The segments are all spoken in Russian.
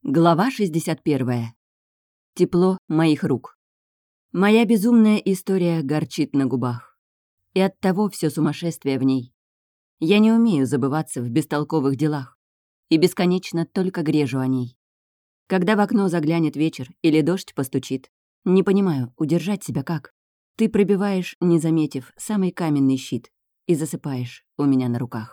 Глава 61. Тепло моих рук. Моя безумная история горчит на губах. И оттого все сумасшествие в ней. Я не умею забываться в бестолковых делах. И бесконечно только грежу о ней. Когда в окно заглянет вечер или дождь постучит, не понимаю, удержать себя как. Ты пробиваешь, не заметив, самый каменный щит и засыпаешь у меня на руках.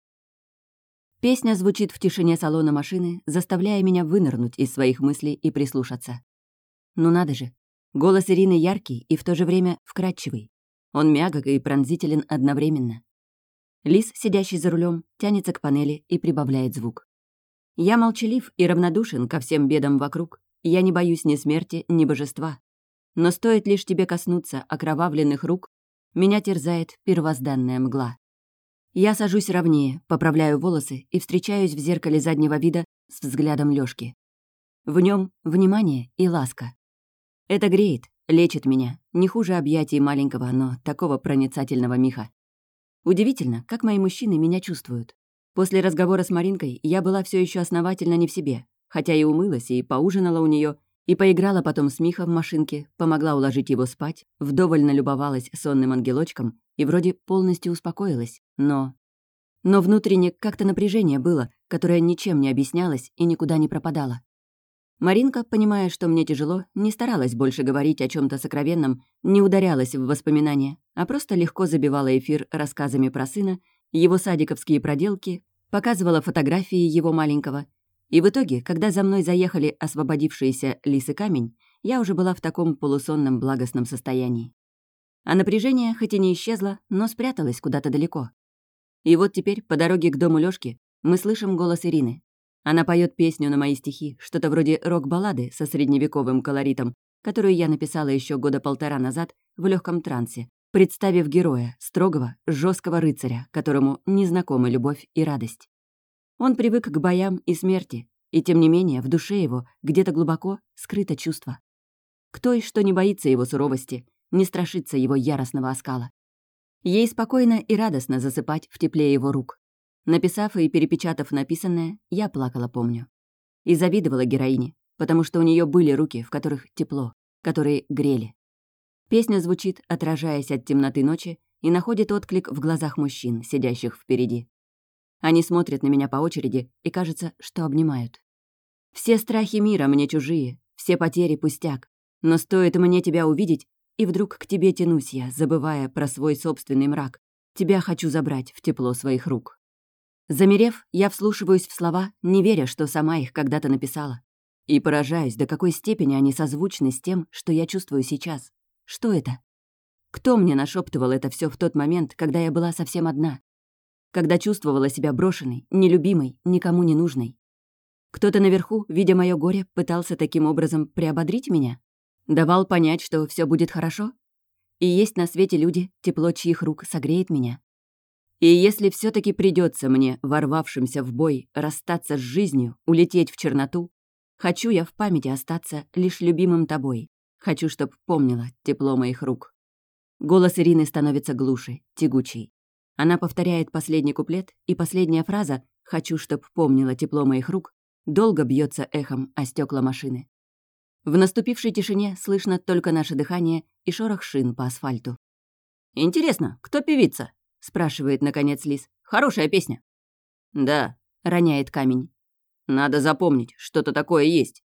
Песня звучит в тишине салона машины, заставляя меня вынырнуть из своих мыслей и прислушаться. Ну надо же. Голос Ирины яркий и в то же время вкрадчивый. Он мягок и пронзителен одновременно. Лис, сидящий за рулем, тянется к панели и прибавляет звук. Я молчалив и равнодушен ко всем бедам вокруг. Я не боюсь ни смерти, ни божества. Но стоит лишь тебе коснуться окровавленных рук, меня терзает первозданная мгла. Я сажусь ровнее, поправляю волосы и встречаюсь в зеркале заднего вида с взглядом Лёшки. В нем внимание и ласка. Это греет, лечит меня, не хуже объятий маленького, но такого проницательного Миха. Удивительно, как мои мужчины меня чувствуют. После разговора с Маринкой я была все еще основательно не в себе, хотя и умылась, и поужинала у нее, и поиграла потом с Михой в машинке, помогла уложить его спать, вдоволь налюбовалась сонным ангелочком и вроде полностью успокоилась, но внутренне как-то напряжение было, которое ничем не объяснялось и никуда не пропадало. Маринка, понимая, что мне тяжело, не старалась больше говорить о чем то сокровенном, не ударялась в воспоминания, а просто легко забивала эфир рассказами про сына, его садиковские проделки, показывала фотографии его маленького. И в итоге, когда за мной заехали освободившиеся Лис и Камень, я уже была в таком полусонном благостном состоянии. А напряжение хоть и не исчезло, но спряталось куда-то далеко. И вот теперь, по дороге к дому Лёшки, мы слышим голос Ирины. Она поет песню на мои стихи, что-то вроде рок-баллады со средневековым колоритом, которую я написала еще года 1,5 назад в легком трансе, представив героя, строгого, жесткого рыцаря, которому незнакомы любовь и радость. Он привык к боям и смерти, и тем не менее в душе его, где-то глубоко, скрыто чувство. К той, что не боится его суровости, не страшится его яростного оскала. Ей спокойно и радостно засыпать в тепле его рук. Написав и перепечатав написанное, я плакала, помню. И завидовала героине, потому что у нее были руки, в которых тепло, которые грели. Песня звучит, отражаясь от темноты ночи, и находит отклик в глазах мужчин, сидящих впереди. Они смотрят на меня по очереди и кажется, что обнимают. Все страхи мира мне чужие, все потери пустяк. Но стоит мне тебя увидеть, и вдруг к тебе тянусь я, забывая про свой собственный мрак. Тебя хочу забрать в тепло своих рук. Замерев, я вслушиваюсь в слова, не веря, что сама их когда-то написала. И поражаюсь, до какой степени они созвучны с тем, что я чувствую сейчас. Что это? Кто мне нашептывал это все в тот момент, когда я была совсем одна? Когда чувствовала себя брошенной, нелюбимой, никому не нужной. Кто-то наверху, видя моё горе, пытался таким образом приободрить меня? Давал понять, что все будет хорошо? И есть на свете люди, тепло чьих рук согреет меня. И если все таки придется мне, ворвавшимся в бой, расстаться с жизнью, улететь в черноту, хочу я в памяти остаться лишь любимым тобой. Хочу, чтоб помнила тепло моих рук. Голос Ирины становится глуше, тягучей. Она повторяет последний куплет, и последняя фраза «хочу, чтоб помнила тепло моих рук» долго бьется эхом о стекла машины. В наступившей тишине слышно только наше дыхание и шорох шин по асфальту. «Интересно, кто певица?» — спрашивает, наконец, Лис. «Хорошая песня». «Да», — роняет Камень. «Надо запомнить, что-то такое есть».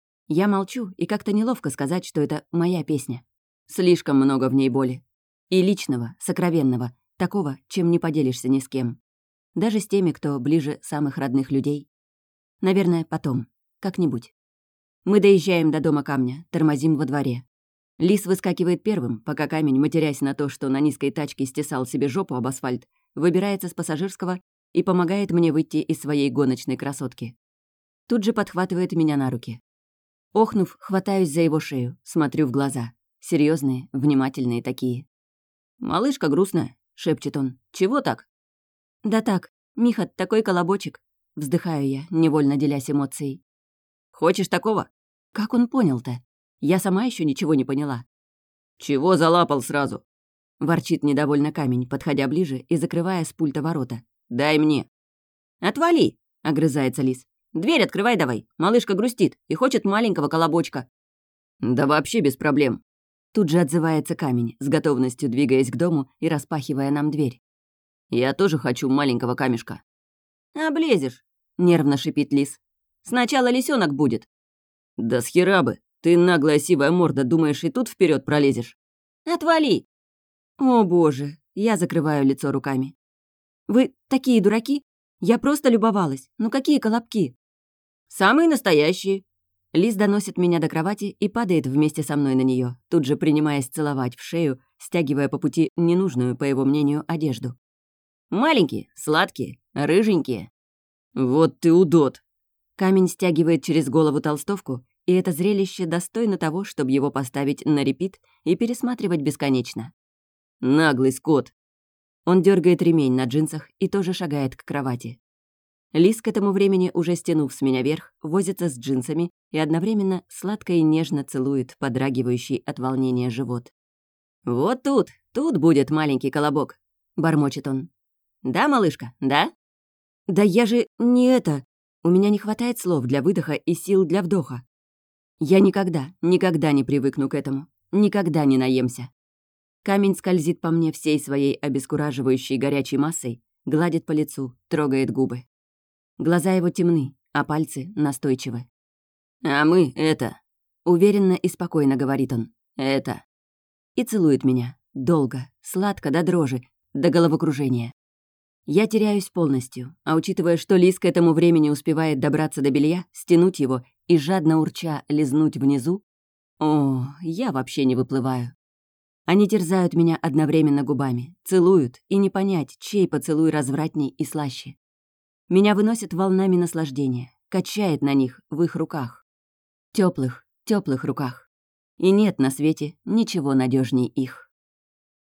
Я молчу, и как-то неловко сказать, что это моя песня. Слишком много в ней боли. И личного, сокровенного, такого, чем не поделишься ни с кем. Даже с теми, кто ближе самых родных людей. Наверное, потом. Как-нибудь. Мы доезжаем до дома Камня, тормозим во дворе. Лис выскакивает первым, пока Камень, матерясь на то, что на низкой тачке стесал себе жопу об асфальт, выбирается с пассажирского и помогает мне выйти из своей гоночной красотки. Тут же подхватывает меня на руки. Охнув, хватаюсь за его шею, смотрю в глаза. Серьезные, внимательные такие. «Малышка грустная», — шепчет он. «Чего так?» «Да так, Миха, такой колобочек», — вздыхаю я, невольно делясь эмоцией. «Хочешь такого?» Как он понял-то? Я сама еще ничего не поняла. «Чего залапал сразу?» — ворчит недовольно Камень, подходя ближе и закрывая с пульта ворота. «Дай мне». «Отвали!» — огрызается Лис. Дверь открывай давай. Малышка грустит и хочет маленького колобочка». «Да вообще без проблем». Тут же отзывается камень, с готовностью двигаясь к дому и распахивая нам дверь. «Я тоже хочу маленького камешка». «Облезешь», — нервно шипит лис. «Сначала лисенок будет». «Да с хера бы! Ты, наглая сивая морда, думаешь, и тут вперед пролезешь?» «Отвали!» «О боже!» — я закрываю лицо руками. «Вы такие дураки? Я просто любовалась. Ну какие колобки?» «Самые настоящие!» Лис доносит меня до кровати и падает вместе со мной на нее, тут же принимаясь целовать в шею, стягивая по пути ненужную, по его мнению, одежду. «Маленькие, сладкие, рыженькие». «Вот ты удот!» Камень стягивает через голову толстовку, и это зрелище достойно того, чтобы его поставить на репит и пересматривать бесконечно. «Наглый скот!» Он дергает ремень на джинсах и тоже шагает к кровати. Лис к этому времени, уже стянув с меня вверх, возится с джинсами и одновременно сладко и нежно целует подрагивающий от волнения живот. «Вот тут будет маленький колобок», — бормочет он. «Да, малышка, да?» «Да я же не это. У меня не хватает слов для выдоха и сил для вдоха. Я никогда не привыкну к этому. Никогда не наемся». Камень скользит по мне всей своей обескураживающей горячей массой, гладит по лицу, трогает губы. Глаза его темны, а пальцы настойчивы. «А мы это...» — уверенно и спокойно говорит он. «Это...» И целует меня. Долго, сладко до дрожи, до головокружения. Я теряюсь полностью, а учитывая, что Лис к этому времени успевает добраться до белья, стянуть его и, жадно урча, лизнуть внизу, я вообще не выплываю. Они терзают меня одновременно губами, целуют, и не понять, чей поцелуй развратней и слаще. Меня выносит волнами наслаждения, качает на них, в их руках. Тёплых руках. И нет на свете ничего надежней их.